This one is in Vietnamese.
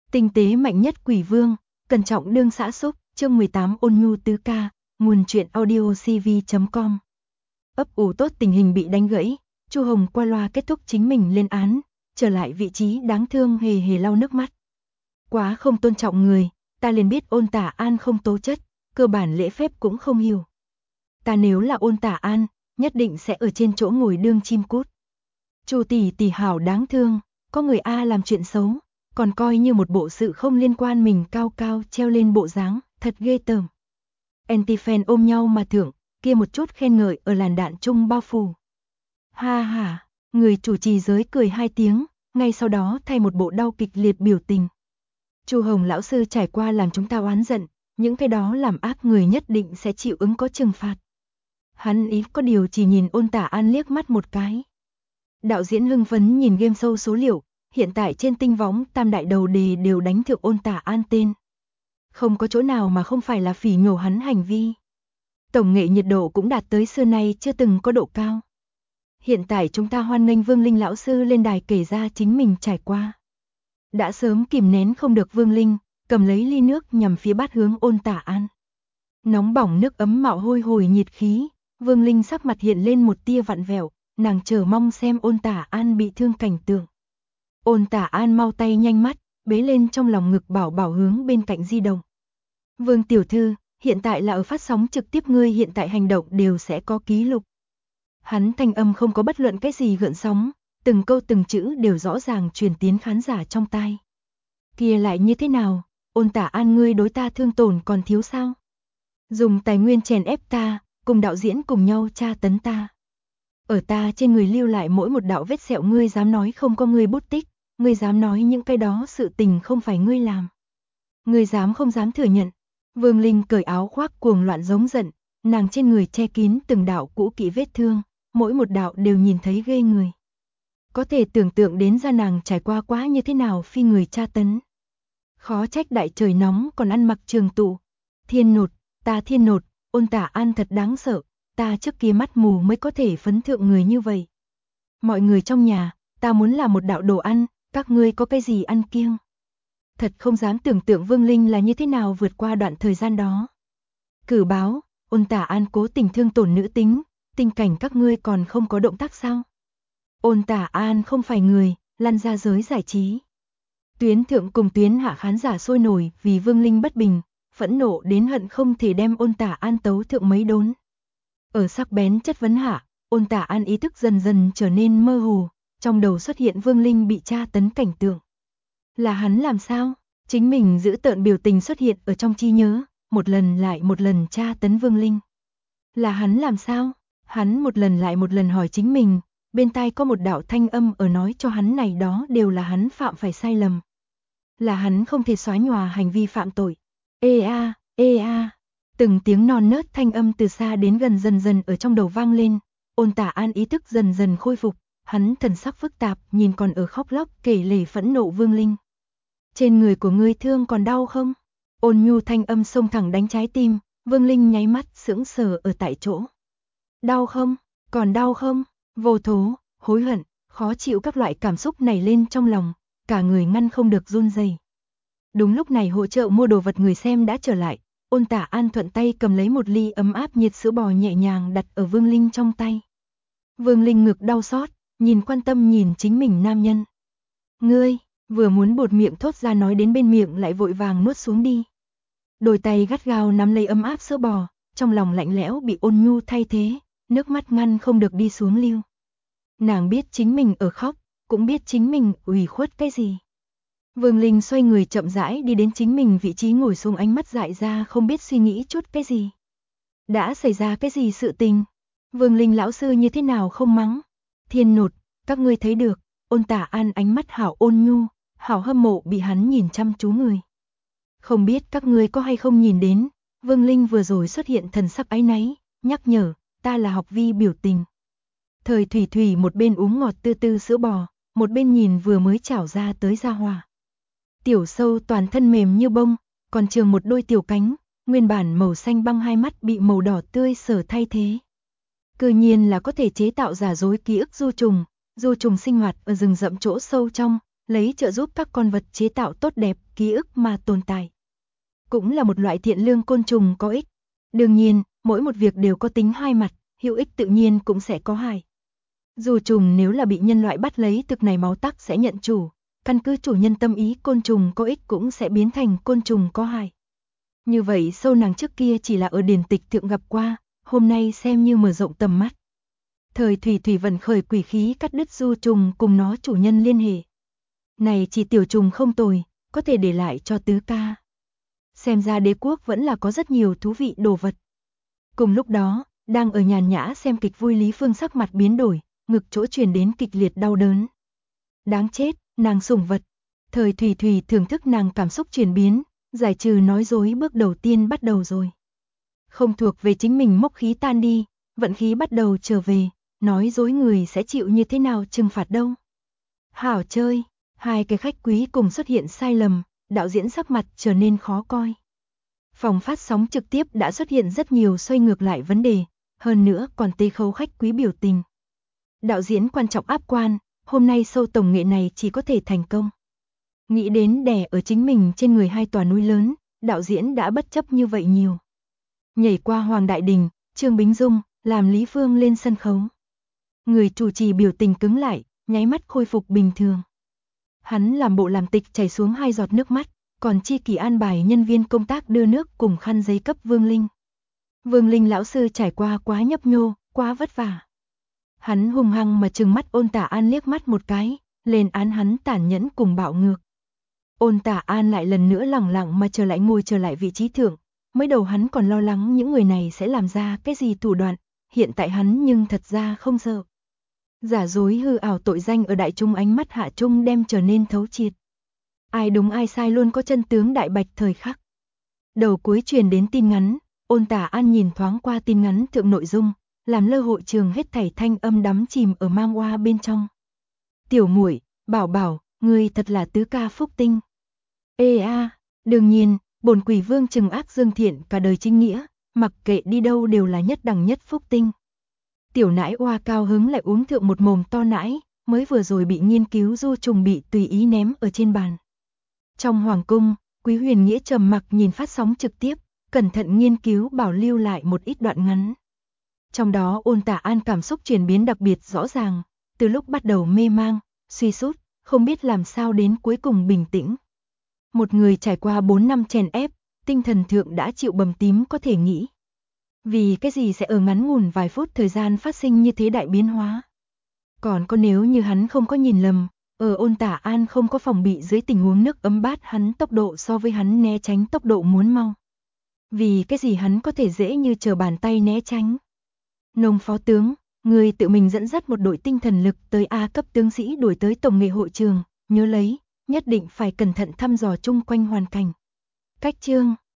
Tinh tế mạnh nhất quỷ vương, cẩn trọng đương xã xúc, chương 18 ôn nhu tứ ca, nguồn truyện audio cv.com. Ấp ủ tốt tình hình bị đánh gãy, Chu Hồng qua loa kết thúc chính mình lên án, trở lại vị trí đáng thương hề hề lau nước mắt. Quá không tôn trọng người, ta liền biết Ôn Tả An không tố chất, cơ bản lễ phép cũng không hiểu. Ta nếu là Ôn Tả An, nhất định sẽ ở trên chỗ ngồi đương chim cút. Chu tỷ tỷ hảo đáng thương, có người A làm chuyện xấu, còn coi như một bộ sự không liên quan mình cao cao treo lên bộ dáng, thật ghê tởm. Anti-fan ôm nhau mà thưởng, kia một chút khen ngợi ở làn đạn chung bao phủ. Ha ha, người chủ trì giới cười hai tiếng, ngay sau đó thay một bộ đau kịch liệt biểu tình. Chu Hồng lão sư trải qua làm chúng ta oán giận, những cái đó làm ác người nhất định sẽ chịu ứng có trừng phạt. Hắn ý có điều chỉ nhìn Ôn Tả An liếc mắt một cái. Đạo diễn hưng phấn nhìn game show số liệu, hiện tại trên tinh võng tam đại đầu đề đều đánh thượng Ôn Tả An tên. Không có chỗ nào mà không phải là phỉ nhổ hắn hành vi. Tổng nghệ nhiệt độ cũng đạt tới xưa nay chưa từng có độ cao. Hiện tại chúng ta hoan nghênh Vương Linh lão sư lên đài kể ra chính mình trải qua. Đã sớm kìm nén không được Vương Linh, cầm lấy ly nước nhằm phía bát hướng Ôn Tả An. Nóng bỏng nước ấm mạo hôi hồi nhiệt khí, Vương Linh sắc mặt hiện lên một tia vặn vẹo, nàng chờ mong xem Ôn Tả An bị thương cảnh tượng. Ôn Tả An mau tay nhanh mắt, bế lên trong lòng ngực bảo bảo hướng bên cạnh di động. Vương tiểu thư, hiện tại là ở phát sóng trực tiếp, ngươi hiện tại hành động đều sẽ có ký lục. Hắn thanh âm không có bất luận cái gì gợn sóng, từng câu từng chữ đều rõ ràng truyền tiến khán giả trong tai. Kia lại như thế nào, Ôn Tả An ngươi đối ta thương tổn còn thiếu sao? Dùng tài nguyên chèn ép ta, cùng đạo diễn cùng nhau tra tấn ta. Ở ta trên người lưu lại mỗi một đạo vết sẹo, ngươi dám nói không có ngươi bút tích, ngươi dám nói những cái đó sự tình không phải ngươi làm. Ngươi dám không dám thừa nhận. Vương Linh cởi áo khoác cuồng loạn giống giận, nàng trên người che kín từng đạo cũ kỹ vết thương, mỗi một đạo đều nhìn thấy ghê người. Có thể tưởng tượng đến ra nàng trải qua quá như thế nào phi người tra tấn. Khó trách đại trời nóng còn ăn mặc trường tụ. Thiên nột, ta thiên nột, Ôn Tả An thật đáng sợ, ta trước kia mắt mù mới có thể phấn thượng người như vậy. Mọi người trong nhà, ta muốn là một đạo đồ ăn, các ngươi có cái gì ăn kiêng. Thật không dám tưởng tượng Vương Linh là như thế nào vượt qua đoạn thời gian đó. Cử báo, Ôn Tả An cố tình thương tổn nữ tính, tình cảnh các ngươi còn không có động tác sao? Ôn Tả An không phải người, lăn ra giới giải trí. Tuyến thượng cùng tuyến hạ khán giả sôi nổi vì Vương Linh bất bình, phẫn nộ đến hận không thể đem Ôn Tả An tấu thượng mấy đốn. Ở sắc bén chất vấn hạ, Ôn Tả An ý thức dần dần trở nên mơ hồ, trong đầu xuất hiện Vương Linh bị tra tấn cảnh tượng. Là hắn làm sao? Chính mình giữ tợn biểu tình xuất hiện ở trong trí nhớ, một lần lại một lần tra tấn Vương Linh. Là hắn làm sao? Hắn một lần lại một lần hỏi chính mình, bên tai có một đạo thanh âm ở nói cho hắn này đó đều là hắn phạm phải sai lầm. Là hắn không thể xóa nhòa hành vi phạm tội. Ê a, từng tiếng non nớt thanh âm từ xa đến gần dần dần ở trong đầu vang lên, Ôn Tả An ý thức dần dần khôi phục, hắn thần sắc phức tạp nhìn còn ở khóc lóc kể lể phẫn nộ Vương Linh. Trên người của ngươi thương còn đau không? Ôn nhu thanh âm xông thẳng đánh trái tim, Vương Linh nháy mắt sững sờ ở tại chỗ. Đau không? Còn đau không? Vô thố, hối hận, khó chịu các loại cảm xúc nảy lên trong lòng, cả người ngăn không được run rẩy. Đúng lúc này hỗ trợ mua đồ vật người xem đã trở lại, Ôn Tả An thuận tay cầm lấy một ly ấm áp nhiệt sữa bò nhẹ nhàng đặt ở Vương Linh trong tay. Vương Linh ngực đau xót, nhìn quan tâm nhìn chính mình nam nhân. Ngươi, vừa muốn buột miệng thốt ra nói đến bên miệng lại vội vàng nuốt xuống đi. Đôi tay gắt gao nắm lấy ấm áp sữa bò, trong lòng lạnh lẽo bị ôn nhu thay thế, nước mắt ngăn không được đi xuống lưu. Nàng biết chính mình ở khóc, cũng biết chính mình ủy khuất cái gì. Vương Linh xoay người chậm rãi đi đến chính mình vị trí ngồi xuống, ánh mắt dại ra không biết suy nghĩ chút cái gì. Đã xảy ra cái gì sự tình? Vương Linh lão sư như thế nào không mắng? Thiên nột, các ngươi thấy được, Ôn Tả An ánh mắt hảo ôn nhu, hảo hâm mộ bị hắn nhìn chăm chú người. Không biết các ngươi có hay không nhìn đến, Vương Linh vừa rồi xuất hiện thần sắc áy náy, nhắc nhở, ta là học vi biểu tình. Thời Thủy Thủy một bên uống ngọt tư tư sữa bò, một bên nhìn vừa mới chảo ra tới gia hòa. Tiểu sâu toàn thân mềm như bông, còn trường một đôi tiểu cánh, nguyên bản màu xanh băng hai mắt bị màu đỏ tươi sở thay thế. Cư nhiên là có thể chế tạo giả dối ký ức du trùng sinh hoạt ở rừng rậm chỗ sâu trong, lấy trợ giúp các con vật chế tạo tốt đẹp ký ức mà tồn tại. Cũng là một loại thiện lương côn trùng có ích. Đương nhiên, mỗi một việc đều có tính hai mặt, hữu ích tự nhiên cũng sẽ có hại. Dù trùng nếu là bị nhân loại bắt lấy thực này máu tắc sẽ nhận chủ, căn cứ chủ nhân tâm ý côn trùng có ích cũng sẽ biến thành côn trùng có hại. Như vậy sâu nàng trước kia chỉ là ở điển tịch thượng gặp qua, hôm nay xem như mở rộng tầm mắt. Thời thủy thủy vận khởi quỷ khí cắt đứt du trùng cùng nó chủ nhân liên hệ. Này chỉ tiểu trùng không tồi, có thể để lại cho tứ ca. Xem ra đế quốc vẫn là có rất nhiều thú vị đồ vật. Cùng lúc đó, đang ở nhàn nhã xem kịch vui Lý Phương sắc mặt biến đổi, ngực chỗ truyền đến kịch liệt đau đớn. Đáng chết, nàng sủng vật. Thời thủy thủy thưởng thức nàng cảm xúc chuyển biến, giải trừ nói dối bước đầu tiên bắt đầu rồi. Không thuộc về chính mình mốc khí tan đi, vận khí bắt đầu trở về, nói dối người sẽ chịu như thế nào trừng phạt đâu. Hảo chơi, hai cái khách quý cùng xuất hiện sai lầm, đạo diễn sắc mặt trở nên khó coi. Phòng phát sóng trực tiếp đã xuất hiện rất nhiều xoay ngược lại vấn đề, hơn nữa còn tê khâu khách quý biểu tình. Đạo diễn quan trọng áp quan, hôm nay show tổng nghệ này chỉ có thể thành công. Nghĩ đến đè ở chính mình trên người hai tòa núi lớn, đạo diễn đã bất chấp như vậy nhiều. Nhảy qua Hoàng Đại Đình, Trương Bính Dung, làm Lý Phương lên sân khấu. Người chủ trì biểu tình cứng lại, nháy mắt khôi phục bình thường. Hắn làm bộ làm tịch chảy xuống hai giọt nước mắt, còn chi kỷ an bài nhân viên công tác đưa nước cùng khăn giấy cấp Vương Linh. Vương Linh lão sư trải qua quá nhấp nhô, quá vất vả. Hắn hung hăng mà trừng mắt Ôn Tả An liếc mắt một cái, lên án hắn tàn nhẫn cùng bạo ngược. Ôn Tả An lại lần nữa lẳng lặng mà ngồi trở lại vị trí thượng, mới đầu hắn còn lo lắng những người này sẽ làm ra cái gì thủ đoạn, hiện tại hắn nhưng thật ra không sợ. Giả dối hư ảo tội danh ở đại trung ánh mắt hạ trung đem trở nên thấu triệt. Ai đúng ai sai luôn có chân tướng đại bạch thời khắc. Đầu cuối truyền đến tin ngắn, Ôn Tả An nhìn thoáng qua tin ngắn thượng nội dung, làm lơ hội trường hết thảy thanh âm đắm chìm ở mang oa bên trong. Tiểu muội, bảo bảo, ngươi thật là tứ ca phúc tinh. Ê a, đương nhiên, bổn quỷ vương trừng ác dương thiện cả đời chính nghĩa, mặc kệ đi đâu đều là nhất đẳng nhất phúc tinh. Tiểu nãi oa cao hứng lại uống thượng một mồm to nãi, mới vừa rồi bị nghiên cứu du trùng bị tùy ý ném ở trên bàn. Trong hoàng cung, Quý Huyền Nghĩa trầm mặc nhìn phát sóng trực tiếp, cẩn thận nghiên cứu bảo lưu lại một ít đoạn ngắn. Trong đó Ôn Tả An cảm xúc chuyển biến đặc biệt rõ ràng, từ lúc bắt đầu mê mang, suy sút, không biết làm sao đến cuối cùng bình tĩnh. Một người trải qua 4 năm chèn ép, tinh thần thượng đã chịu bầm tím có thể nghĩ. Vì cái gì sẽ ở ngắn ngủn vài phút thời gian phát sinh như thế đại biến hóa. Còn có nếu như hắn không có nhìn lầm, ở Ôn Tả An không có phòng bị dưới tình huống nước ấm bát hắn tốc độ so với hắn né tránh tốc độ muốn mau. Vì cái gì hắn có thể dễ như trở bàn tay né tránh. Nông phó tướng, người tự mình dẫn dắt một đội tinh thần lực tới A cấp tướng sĩ đuổi tới tổng nghệ hội trường, nhớ lấy, nhất định phải cẩn thận thăm dò chung quanh hoàn cảnh. Cách chương